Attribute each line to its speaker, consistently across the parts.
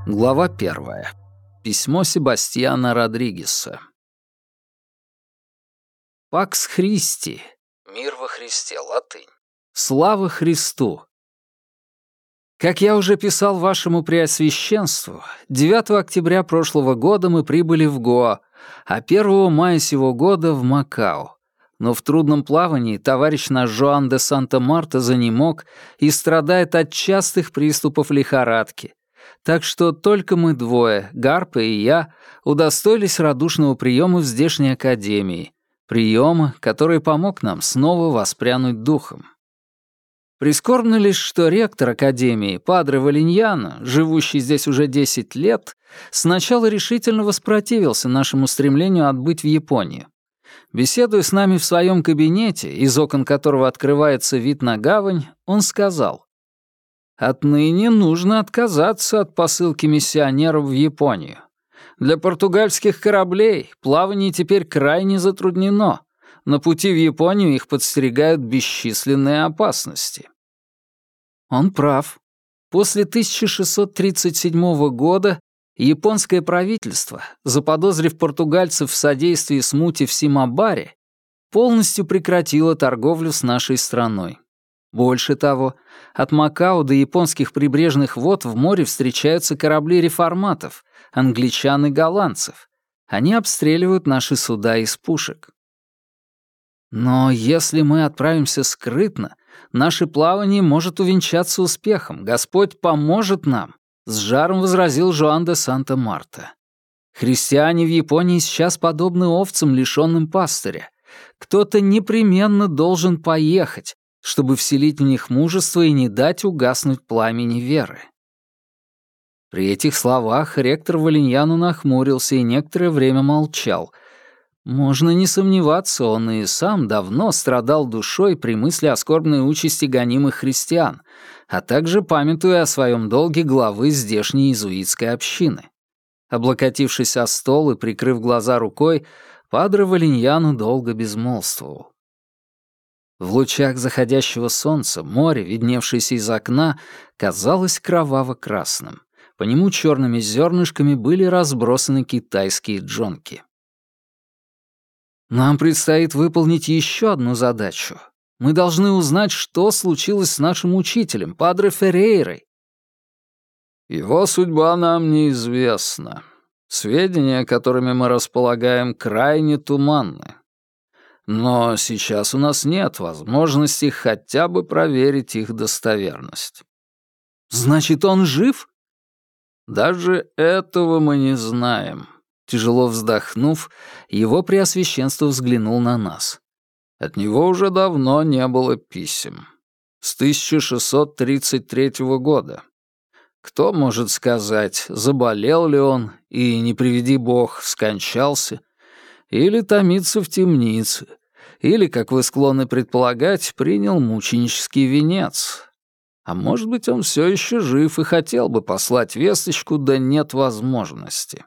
Speaker 1: Глава 1. Письмо Себастьяна Родригеса. «Пакс Христи» — «Мир во Христе», латынь. «Слава Христу». Как я уже писал вашему Преосвященству, 9 октября прошлого года мы прибыли в Гоа, а 1 мая сего года в Макао. Но в трудном плавании товарищ наш Жоан де Санта-Марта занемог и страдает от частых приступов лихорадки. Так что только мы двое, Гарпа и я, удостоились радушного приема в здешней академии, приема, который помог нам снова воспрянуть духом. Прискорбно лишь, что ректор академии, падре Валиньяно, живущий здесь уже 10 лет, сначала решительно воспротивился нашему стремлению отбыть в Японию. Беседуя с нами в своем кабинете, из окон которого открывается вид на гавань, он сказал: «Отныне нужно отказаться от посылки миссионеров в Японию. Для португальских кораблей плавание теперь крайне затруднено. На пути в Японию их подстерегают бесчисленные опасности». Он прав. После 1637 года японское правительство, заподозрив португальцев в содействии смуте в Симабаре, полностью прекратило торговлю с нашей страной. Больше того, от Макао до японских прибрежных вод в море встречаются корабли реформатов, англичан и голландцев. Они обстреливают наши суда из пушек. Но если мы отправимся скрытно, наше плавание может увенчаться успехом. Господь поможет нам, с жаром возразил Жоан де Санта-Марта. Христиане в Японии сейчас подобны овцам, лишённым пастыря. Кто-то непременно должен поехать, чтобы вселить в них мужество и не дать угаснуть пламени веры. При этих словах ректор Валиньяно нахмурился и некоторое время молчал. Можно не сомневаться, он и сам давно страдал душой при мысли о скорбной участи гонимых христиан, а также памятуя о своем долге главы здешней иезуитской общины. Облокотившись о стол и прикрыв глаза рукой, падре Валиньяно долго безмолвствовал. В лучах заходящего солнца море, видневшееся из окна, казалось кроваво-красным. По нему черными зернышками были разбросаны китайские джонки. Нам предстоит выполнить еще одну задачу. Мы должны узнать, что случилось с нашим учителем, падре Феррейрой. Его судьба нам неизвестна. Сведения, которыми мы располагаем, крайне туманны. Но сейчас у нас нет возможности хотя бы проверить их достоверность. Значит, он жив? Даже этого мы не знаем. Тяжело вздохнув, его преосвященство взглянул на нас. От него уже давно не было писем. С 1633 года. Кто может сказать, заболел ли он и, не приведи бог, скончался, или томится в темнице, или, как вы склонны предполагать, принял мученический венец. А может быть, он все еще жив и хотел бы послать весточку, да нет возможности.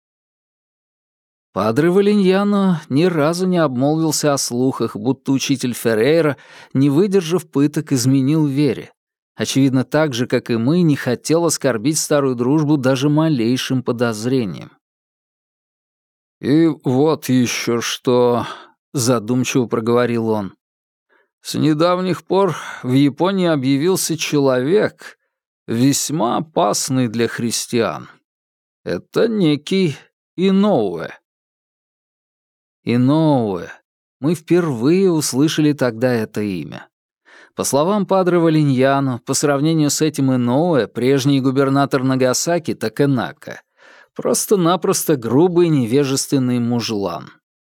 Speaker 1: Падре Валиньяно ни разу не обмолвился о слухах, будто учитель Феррейра, не выдержав пыток, изменил вере. Очевидно, так же, как и мы, не хотел оскорбить старую дружбу даже малейшим подозрением. «И вот еще что», — задумчиво проговорил он. «С недавних пор в Японии объявился человек, весьма опасный для христиан. Это некий Иноуэ». Иноуэ. Мы впервые услышали тогда это имя. По словам падре Валиньяно, по сравнению с этим Иноуэ, прежний губернатор Нагасаки Такенака просто-напросто грубый невежественный мужлан.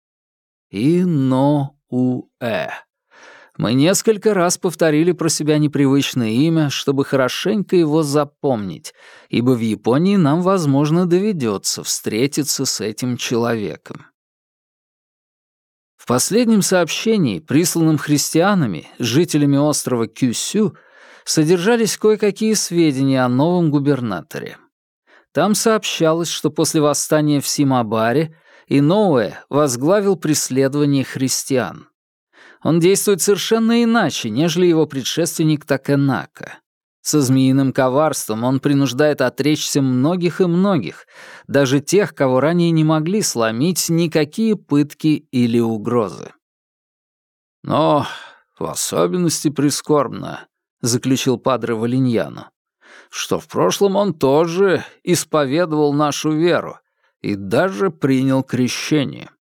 Speaker 1: Иноуэ. Мы несколько раз повторили про себя непривычное имя, чтобы хорошенько его запомнить, ибо в Японии нам, возможно, доведется встретиться с этим человеком. В последнем сообщении, присланном христианами, жителями острова Кюсю, содержались кое-какие сведения о новом губернаторе. Там сообщалось, что после восстания в Симабаре Иноуэ возглавил преследование христиан. Он действует совершенно иначе, нежели его предшественник Такенака. Со змеиным коварством он принуждает отречься многих и многих, даже тех, кого ранее не могли сломить никакие пытки или угрозы. «Но в особенности прискорбно», — заключил падре Валиньяно, «что в прошлом он тоже исповедовал нашу веру и даже принял крещение».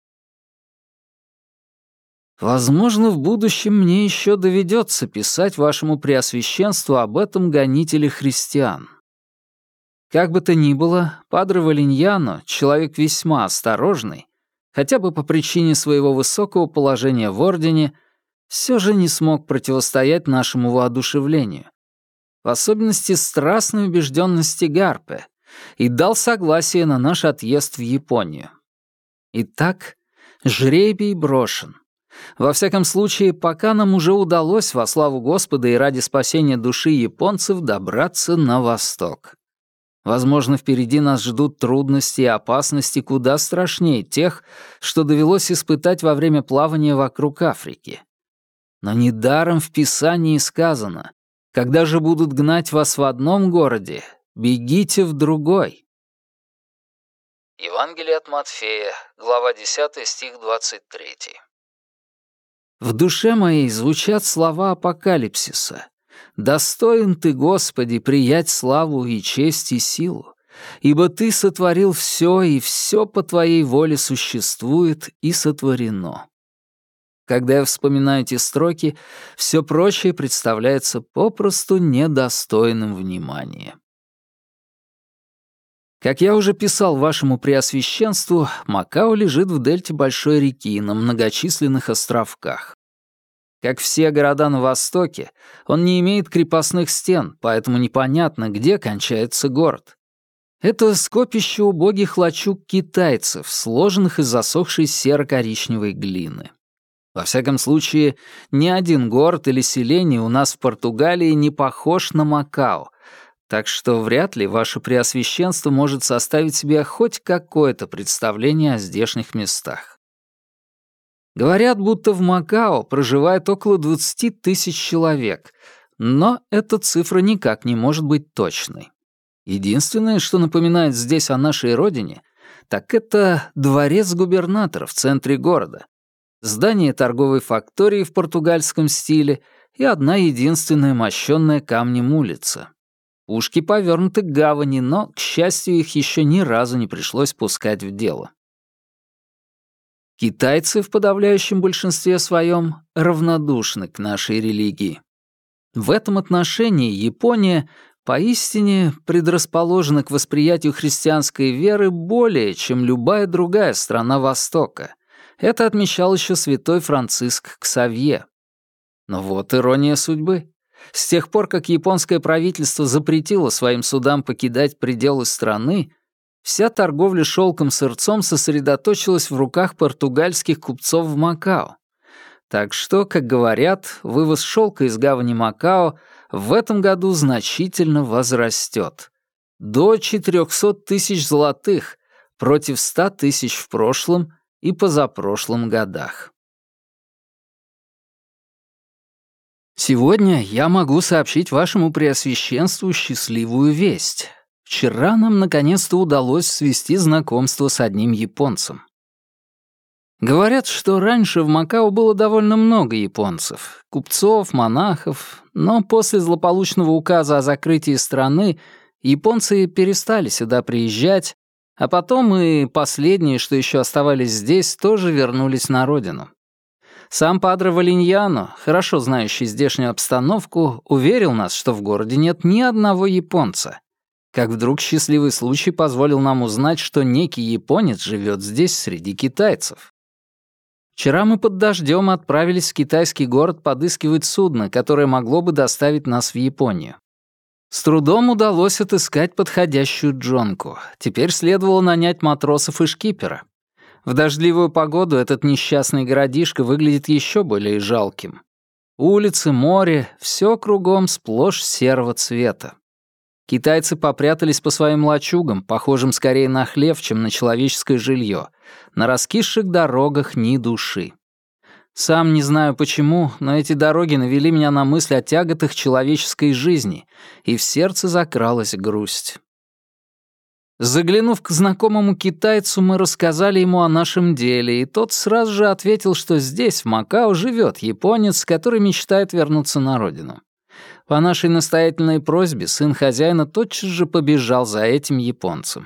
Speaker 1: Возможно, в будущем мне еще доведется писать вашему преосвященству об этом гонителе христиан. Как бы то ни было, падре Валиньяно — человек весьма осторожный, хотя бы по причине своего высокого положения в ордене, все же не смог противостоять нашему воодушевлению, в особенности страстной убежденности Гарпе, и дал согласие на наш отъезд в Японию. Итак, жребий брошен. Во всяком случае, пока нам уже удалось во славу Господа и ради спасения души японцев добраться на восток. Возможно, впереди нас ждут трудности и опасности куда страшнее тех, что довелось испытать во время плавания вокруг Африки. Но недаром в Писании сказано: «Когда же будут гнать вас в одном городе, бегите в другой». Евангелие от Матфея, глава 10, стих 23. В душе моей звучат слова апокалипсиса: «Достоин ты, Господи, приять славу и честь и силу, ибо ты сотворил все, и все по твоей воле существует и сотворено». Когда я вспоминаю эти строки, все прочее представляется попросту недостойным внимания. Как я уже писал вашему преосвященству, Макао лежит в дельте большой реки на многочисленных островках. Как все города на востоке, он не имеет крепостных стен, поэтому непонятно, где кончается город. Это скопище убогих лачуг китайцев, сложенных из засохшей серо-коричневой глины. Во всяком случае, ни один город или селение у нас в Португалии не похож на Макао, так что вряд ли ваше преосвященство может составить себе хоть какое-то представление о здешних местах. Говорят, будто в Макао проживает около 20 тысяч человек, но эта цифра никак не может быть точной. Единственное, что напоминает здесь о нашей родине, так это дворец губернатора в центре города, здание торговой фактории в португальском стиле и одна единственная мощенная камнем улица. Пушки повернуты к гавани, но, к счастью, их еще ни разу не пришлось пускать в дело. Китайцы в подавляющем большинстве своем равнодушны к нашей религии. В этом отношении Япония поистине предрасположена к восприятию христианской веры более, чем любая другая страна Востока. Это отмечал еще святой Франциск Ксавье. Но вот ирония судьбы. С тех пор, как японское правительство запретило своим судам покидать пределы страны, вся торговля шелком-сырцом сосредоточилась в руках португальских купцов в Макао. Так что, как говорят, вывоз шелка из гавани Макао в этом году значительно возрастет. До 400 тысяч золотых против 100 тысяч в прошлом и позапрошлом годах. Сегодня я могу сообщить вашему преосвященству счастливую весть. Вчера нам наконец-то удалось свести знакомство с одним японцем. Говорят, что раньше в Макао было довольно много японцев, купцов, монахов, но после злополучного указа о закрытии страны японцы перестали сюда приезжать, а потом и последние, что еще оставались здесь, тоже вернулись на родину. Сам падре Валиньяно, хорошо знающий здешнюю обстановку, уверил нас, что в городе нет ни одного японца. Как вдруг счастливый случай позволил нам узнать, что некий японец живет здесь среди китайцев. Вчера мы под дождем отправились в китайский город подыскивать судно, которое могло бы доставить нас в Японию. С трудом удалось отыскать подходящую джонку. Теперь следовало нанять матросов и шкипера. В дождливую погоду этот несчастный городишко выглядит еще более жалким. Улицы, море — все кругом сплошь серого цвета. Китайцы попрятались по своим лачугам, похожим скорее на хлев, чем на человеческое жилье. На раскисших дорогах ни души. Сам не знаю почему, но эти дороги навели меня на мысль о тяготах человеческой жизни, и в сердце закралась грусть. Заглянув к знакомому китайцу, мы рассказали ему о нашем деле, и тот сразу же ответил, что здесь, в Макао, живет японец, который мечтает вернуться на родину. По нашей настоятельной просьбе сын хозяина тотчас же побежал за этим японцем.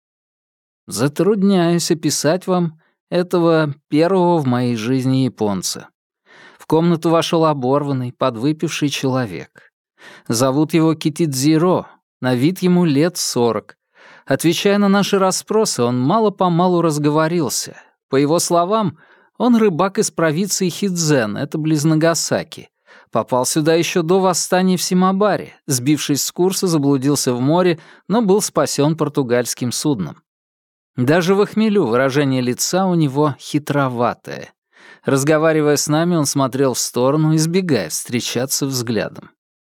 Speaker 1: Затрудняюсь описать вам этого первого в моей жизни японца. В комнату вошел оборванный, подвыпивший человек. Зовут его Китидзиро, на вид ему лет 40. Отвечая на наши расспросы, он мало-помалу разговорился. По его словам, он рыбак из провинции Хидзен, это близ Нагасаки. Попал сюда еще до восстания в Симабаре, сбившись с курса, заблудился в море, но был спасен португальским судном. Даже в хмелю выражение лица у него хитроватое. Разговаривая с нами, он смотрел в сторону, избегая встречаться взглядом.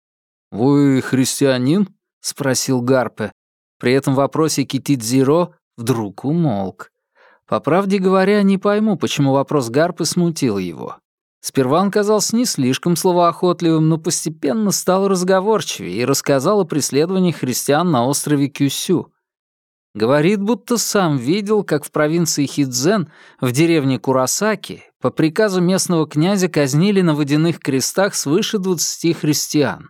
Speaker 1: «Вы христианин?» — спросил Гарпе. При этом вопросе Китидзиро вдруг умолк. По правде говоря, не пойму, почему вопрос Гарпе смутил его. Сперва он казался не слишком словоохотливым, но постепенно стал разговорчивее и рассказал о преследовании христиан на острове Кюсю. Говорит, будто сам видел, как в провинции Хидзен, в деревне Курасаки, по приказу местного князя казнили на водяных крестах свыше 20 христиан.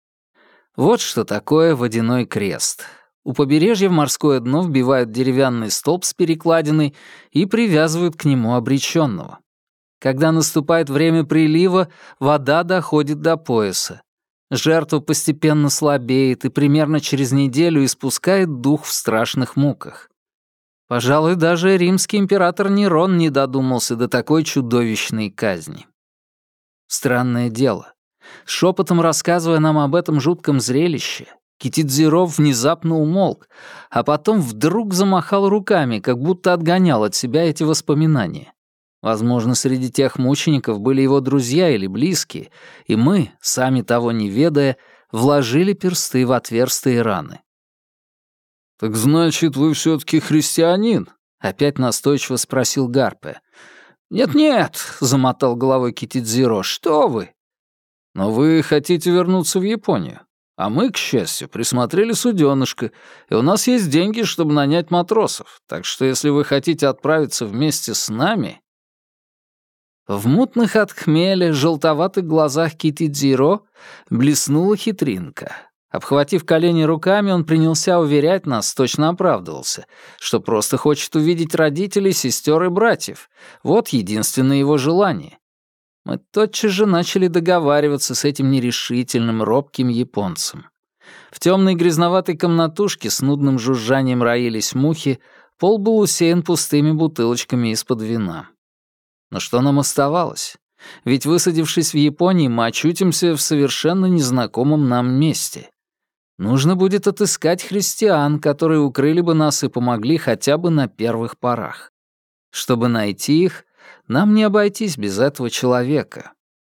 Speaker 1: Вот что такое водяной крест. У побережья в морское дно вбивают деревянный столб с перекладиной и привязывают к нему обреченного. Когда наступает время прилива, вода доходит до пояса. Жертва постепенно слабеет и примерно через неделю испускает дух в страшных муках. Пожалуй, даже римский император Нерон не додумался до такой чудовищной казни. Странное дело. Шепотом рассказывая нам об этом жутком зрелище, Китидзиро внезапно умолк, а потом вдруг замахал руками, как будто отгонял от себя эти воспоминания. Возможно, среди тех мучеников были его друзья или близкие, и мы, сами того не ведая, вложили персты в отверстые раны. «Так значит, вы все-таки христианин?» — опять настойчиво спросил Гарпе. «Нет-нет», — замотал головой Китидзиро, — «что вы?» «Но вы хотите вернуться в Японию, а мы, к счастью, присмотрели суденышко, и у нас есть деньги, чтобы нанять матросов, так что если вы хотите отправиться вместе с нами...» В мутных от хмеля желтоватых глазах Китидзиро блеснула хитринка. Обхватив колени руками, он принялся уверять нас, точно оправдывался, что просто хочет увидеть родителей, сестер и братьев. Вот единственное его желание. Мы тотчас же начали договариваться с этим нерешительным, робким японцем. В темной грязноватой комнатушке с нудным жужжанием роились мухи, пол был усеян пустыми бутылочками из-под вина. Но что нам оставалось? Ведь, высадившись в Японии, мы очутимся в совершенно незнакомом нам месте. Нужно будет отыскать христиан, которые укрыли бы нас и помогли хотя бы на первых порах. Чтобы найти их, нам не обойтись без этого человека.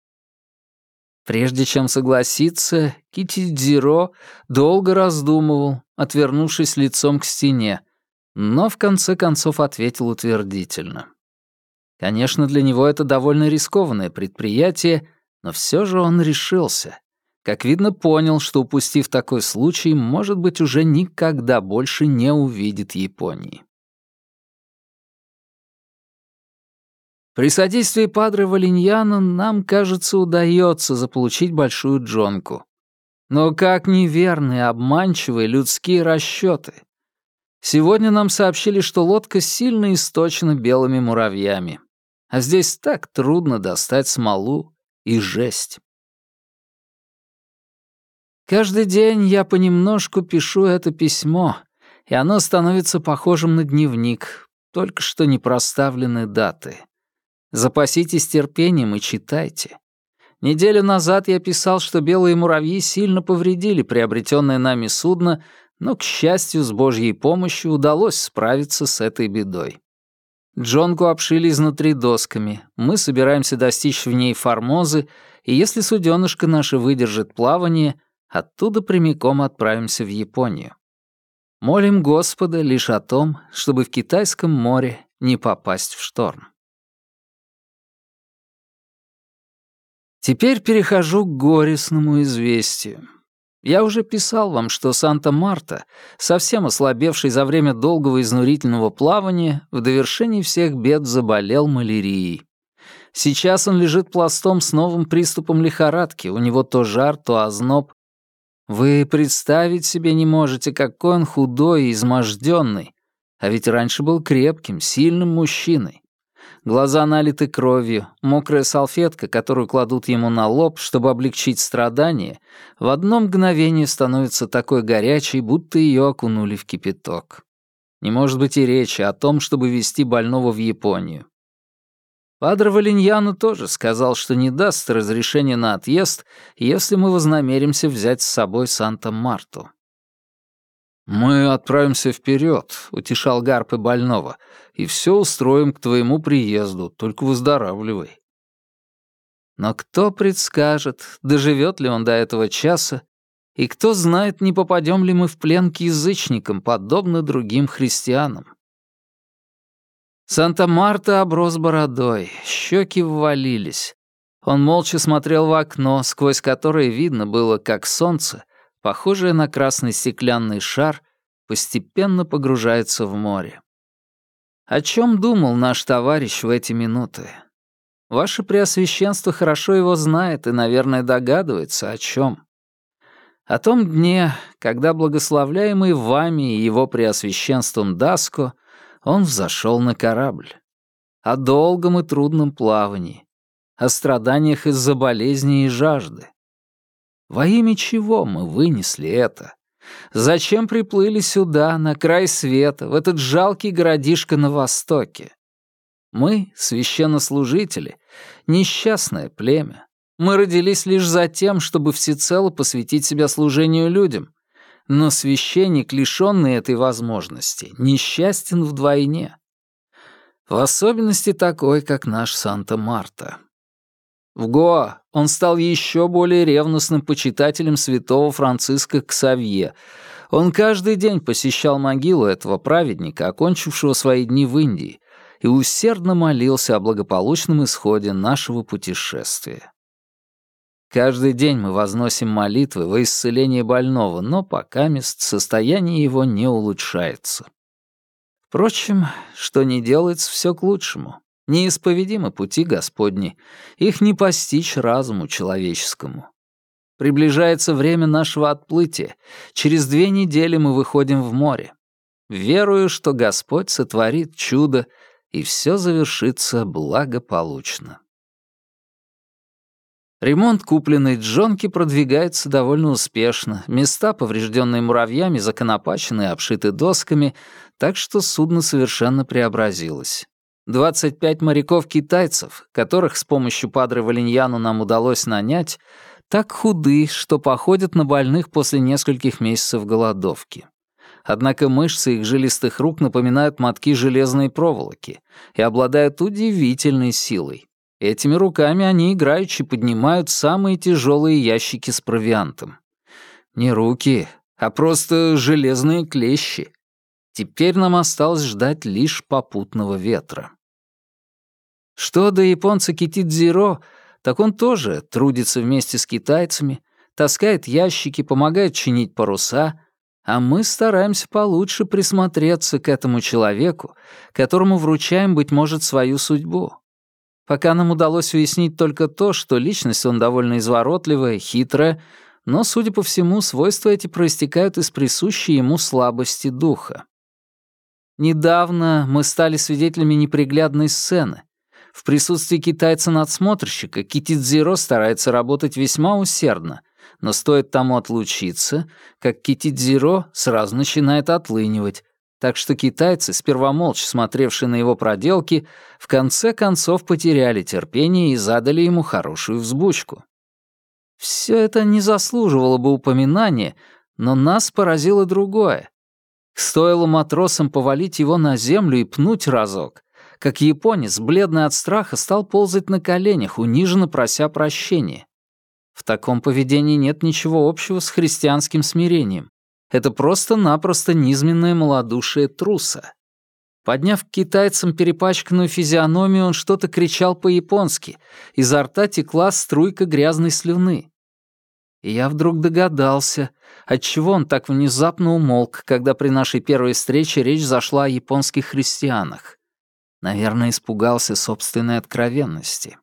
Speaker 1: Прежде чем согласиться, Китидзиро долго раздумывал, отвернувшись лицом к стене, но в конце концов ответил утвердительно. Конечно, для него это довольно рискованное предприятие, но все же он решился. Как видно, понял, что, упустив такой случай, может быть, уже никогда больше не увидит Японии. При содействии падре Валиньяна нам, кажется, удается заполучить большую джонку. Но как неверны и обманчивы людские расчеты. Сегодня нам сообщили, что лодка сильно источена белыми муравьями. А здесь так трудно достать смолу и жесть. Каждый день я понемножку пишу это письмо, и оно становится похожим на дневник, только что не проставлены даты. Запаситесь терпением и читайте. Неделю назад я писал, что белые муравьи сильно повредили приобретенное нами судно, но, к счастью, с Божьей помощью удалось справиться с этой бедой. Джонку обшили изнутри досками, мы собираемся достичь в ней Формозы, и если суденышко наше выдержит плавание, оттуда прямиком отправимся в Японию. Молим Господа лишь о том, чтобы в Китайском море не попасть в шторм. Теперь перехожу к горестному известию. Я уже писал вам, что Санта-Марта, совсем ослабевший за время долгого изнурительного плавания, в довершении всех бед заболел малярией. Сейчас он лежит пластом с новым приступом лихорадки, у него то жар, то озноб. Вы представить себе не можете, какой он худой и изможденный, а ведь раньше был крепким, сильным мужчиной. Глаза налиты кровью, мокрая салфетка, которую кладут ему на лоб, чтобы облегчить страдания, в одно мгновение становится такой горячей, будто ее окунули в кипяток. Не может быть и речи о том, чтобы везти больного в Японию. Падре Валиньяно тоже сказал, что не даст разрешения на отъезд, если мы вознамеримся взять с собой Санта-Марту. «Мы отправимся вперед», — утешал Гарпе больного, «и все устроим к твоему приезду, только выздоравливай». Но кто предскажет, доживет ли он до этого часа, и кто знает, не попадем ли мы в плен к язычникам, подобно другим христианам. Санта-Марта оброс бородой, щеки ввалились. Он молча смотрел в окно, сквозь которое видно было, как солнце, похожее на красный стеклянный шар, постепенно погружается в море. О чем думал наш товарищ в эти минуты? Ваше Преосвященство хорошо его знает и, наверное, догадывается, о чем. О том дне, когда благословляемый вами и его Преосвященством Даско он взошел на корабль. О долгом и трудном плавании. О страданиях из-за болезни и жажды. Во имя чего мы вынесли это? Зачем приплыли сюда, на край света, в этот жалкий городишко на востоке? Мы, священнослужители, несчастное племя. Мы родились лишь за тем, чтобы всецело посвятить себя служению людям. Но священник, лишённый этой возможности, несчастен вдвойне. В особенности такой, как наш Санта-Марта. В Гоа он стал еще более ревностным почитателем святого Франциска Ксавье. Он каждый день посещал могилу этого праведника, окончившего свои дни в Индии, и усердно молился о благополучном исходе нашего путешествия. Каждый день мы возносим молитвы во исцеление больного, но покамест состояние его не улучшается. Впрочем, что ни делается, все к лучшему. Неисповедимы пути Господни, их не постичь разуму человеческому. Приближается время нашего отплытия. Через 2 недели мы выходим в море. Верую, что Господь сотворит чудо, и все завершится благополучно. Ремонт купленной джонки продвигается довольно успешно. Места, поврежденные муравьями, законопачены и обшиты досками, так что судно совершенно преобразилось. 25 моряков-китайцев, которых с помощью Падре Валиньяно нам удалось нанять, так худы, что походят на больных после нескольких месяцев голодовки. Однако мышцы их жилистых рук напоминают мотки железной проволоки и обладают удивительной силой. Этими руками они играючи поднимают самые тяжелые ящики с провиантом. Не руки, а просто железные клещи. Теперь нам осталось ждать лишь попутного ветра. Что до японца Китидзиро, так он тоже трудится вместе с китайцами, таскает ящики, помогает чинить паруса, а мы стараемся получше присмотреться к этому человеку, которому вручаем, быть может, свою судьбу. Пока нам удалось уяснить только то, что личность он довольно изворотливая, хитрая, но, судя по всему, свойства эти проистекают из присущей ему слабости духа. Недавно мы стали свидетелями неприглядной сцены. В присутствии китайца-надсмотрщика Китидзиро старается работать весьма усердно, но стоит тому отлучиться, как Китидзиро сразу начинает отлынивать, так что китайцы, сперва молча смотревшие на его проделки, в конце концов потеряли терпение и задали ему хорошую взбучку. Все это не заслуживало бы упоминания, но нас поразило другое. Стоило матросам повалить его на землю и пнуть разок, как японец, бледный от страха, стал ползать на коленях, униженно прося прощения. В таком поведении нет ничего общего с христианским смирением. Это просто-напросто низменное малодушие труса. Подняв к китайцам перепачканную физиономию, он что-то кричал по-японски. Изо рта текла струйка грязной слюны. И я вдруг догадался, отчего он так внезапно умолк, когда при нашей первой встрече речь зашла о японских христианах. Наверное, испугался собственной откровенности.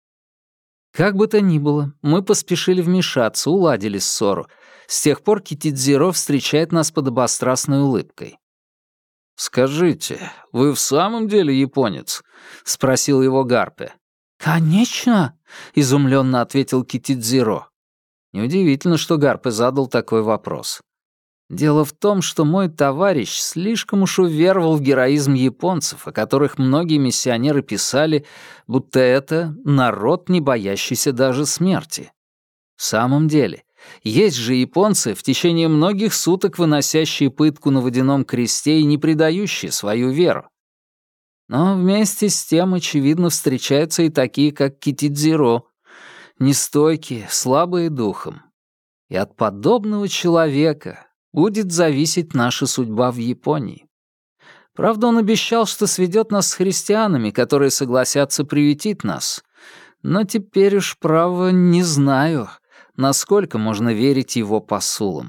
Speaker 1: Как бы то ни было, мы поспешили вмешаться, уладили ссору. С тех пор Китидзиро встречает нас подобострастной улыбкой. «Скажите, вы в самом деле японец?» — спросил его Гарпе. «Конечно!» — изумленно ответил Китидзиро. Неудивительно, что Гарпе задал такой вопрос. Дело в том, что мой товарищ слишком уж уверовал в героизм японцев, о которых многие миссионеры писали, будто это народ, не боящийся даже смерти. В самом деле, есть же японцы, в течение многих суток выносящие пытку на водяном кресте и не предающие свою веру. Но вместе с тем, очевидно, встречаются и такие, как Китидзиро, нестойкие, слабые духом. И от подобного человека будет зависеть наша судьба в Японии. Правда, он обещал, что сведет нас с христианами, которые согласятся приютить нас. Но теперь уж, право, не знаю, насколько можно верить его посулам.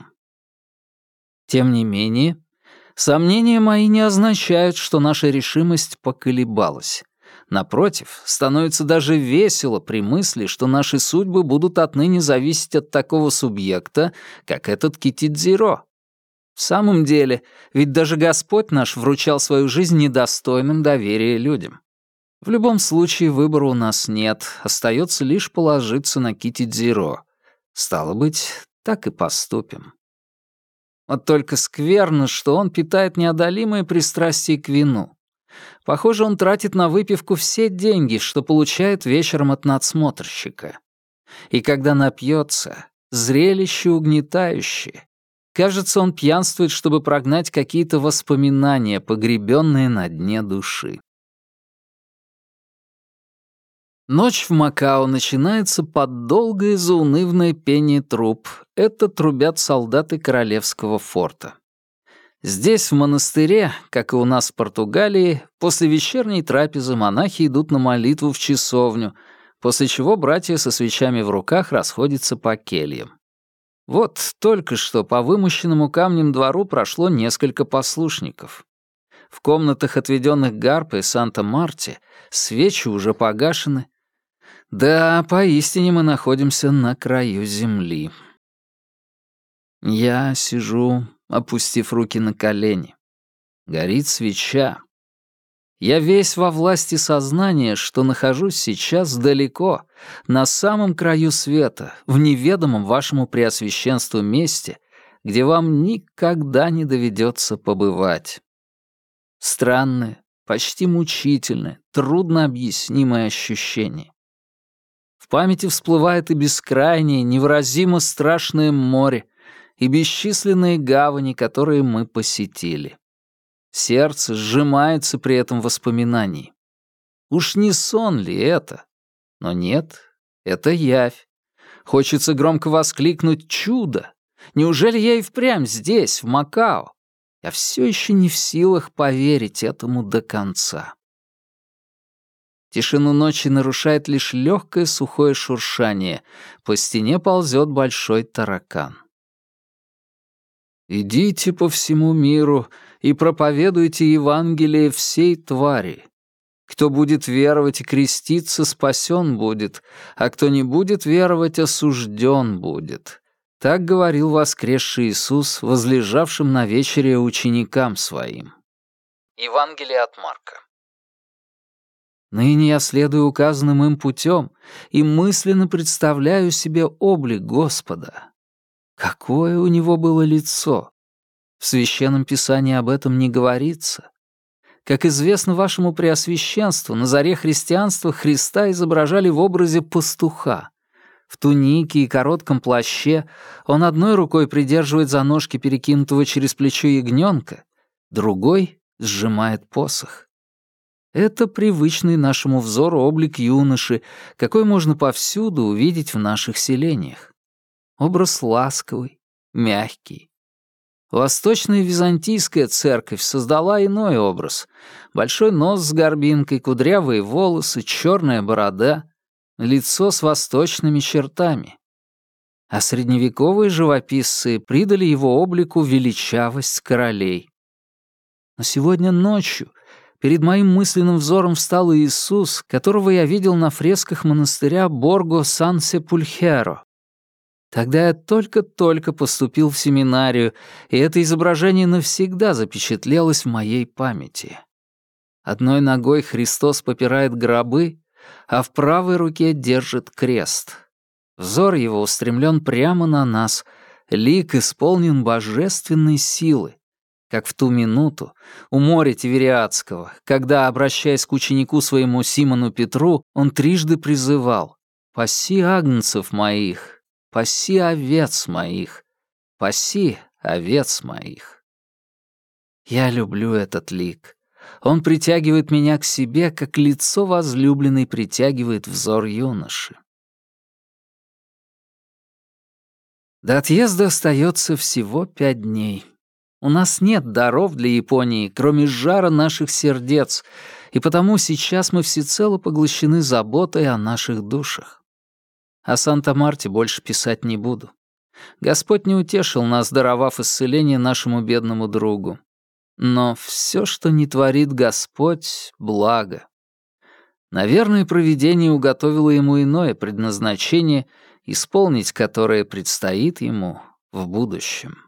Speaker 1: Тем не менее, сомнения мои не означают, что наша решимость поколебалась. Напротив, становится даже весело при мысли, что наши судьбы будут отныне зависеть от такого субъекта, как этот Китидзиро. В самом деле, ведь даже Господь наш вручал свою жизнь недостойным доверия людям. В любом случае, выбора у нас нет, остается лишь положиться на Китидзиро. Стало быть, так и поступим. Вот только скверно, что он питает неодолимое пристрастие к вину. Похоже, он тратит на выпивку все деньги, что получает вечером от надсмотрщика. И когда напьется, зрелище угнетающее. Кажется, он пьянствует, чтобы прогнать какие-то воспоминания, погребенные на дне души. Ночь в Макао начинается под долгое заунывное пение труб. Это трубят солдаты королевского форта. Здесь, в монастыре, как и у нас в Португалии, после вечерней трапезы монахи идут на молитву в часовню, после чего братья со свечами в руках расходятся по кельям. Вот только что по вымощенному камнем двору прошло несколько послушников. В комнатах, отведенных Гарпе и Санта-Марте, свечи уже погашены. Да, поистине мы находимся на краю земли. Я сижу, опустив руки на колени. Горит свеча. Я весь во власти сознания, что нахожусь сейчас далеко, на самом краю света, в неведомом вашему преосвященству месте, где вам никогда не доведется побывать. Странное, почти мучительное, трудно объяснимое ощущение. В памяти всплывает и бескрайнее, невыразимо страшное море, и бесчисленные гавани, которые мы посетили. Сердце сжимается при этом воспоминании. Уж не сон ли это? Но нет, это явь. Хочется громко воскликнуть «Чудо!» Неужели я и впрямь здесь, в Макао? Я все еще не в силах поверить этому до конца. Тишину ночи нарушает лишь легкое сухое шуршание. По стене ползет большой таракан. «Идите по всему миру и проповедуйте Евангелие всей твари. Кто будет веровать и креститься, спасен будет, а кто не будет веровать, осужден будет». Так говорил воскресший Иисус, возлежавшим на вечере ученикам своим. Евангелие от Марка. Ныне я следую указанным им путем и мысленно представляю себе облик Господа. Какое у него было лицо! В Священном Писании об этом не говорится. Как известно вашему Преосвященству, на заре христианства Христа изображали в образе пастуха. В тунике и коротком плаще он одной рукой придерживает за ножки перекинутого через плечо ягненка, другой сжимает посох. Это привычный нашему взору облик юноши, какой можно повсюду увидеть в наших селениях. Образ ласковый, мягкий. Восточная византийская церковь создала иной образ. Большой нос с горбинкой, кудрявые волосы, черная борода, лицо с восточными чертами. А средневековые живописцы придали его облику величавость королей. Но сегодня ночью перед моим мысленным взором встал Иисус, которого я видел на фресках монастыря Борго-Сан-Сепульхеро. Тогда я только-только поступил в семинарию, и это изображение навсегда запечатлелось в моей памяти. Одной ногой Христос попирает гробы, а в правой руке держит крест. Взор его устремлен прямо на нас, лик исполнен божественной силы, как в ту минуту у моря Тивериадского, когда, обращаясь к ученику своему Симону Петру, он трижды призывал: «Паси агнцев моих, паси овец моих, паси овец моих». Я люблю этот лик. Он притягивает меня к себе, как лицо возлюбленной притягивает взор юноши. До отъезда остается всего 5 дней. У нас нет даров для Японии, кроме жара наших сердец, и потому сейчас мы всецело поглощены заботой о наших душах. О Санта-Марте больше писать не буду. Господь не утешил нас, даровав исцеление нашему бедному другу. Но все, что не творит Господь, благо. Наверное, провидение уготовило ему иное предназначение, исполнить которое предстоит ему в будущем.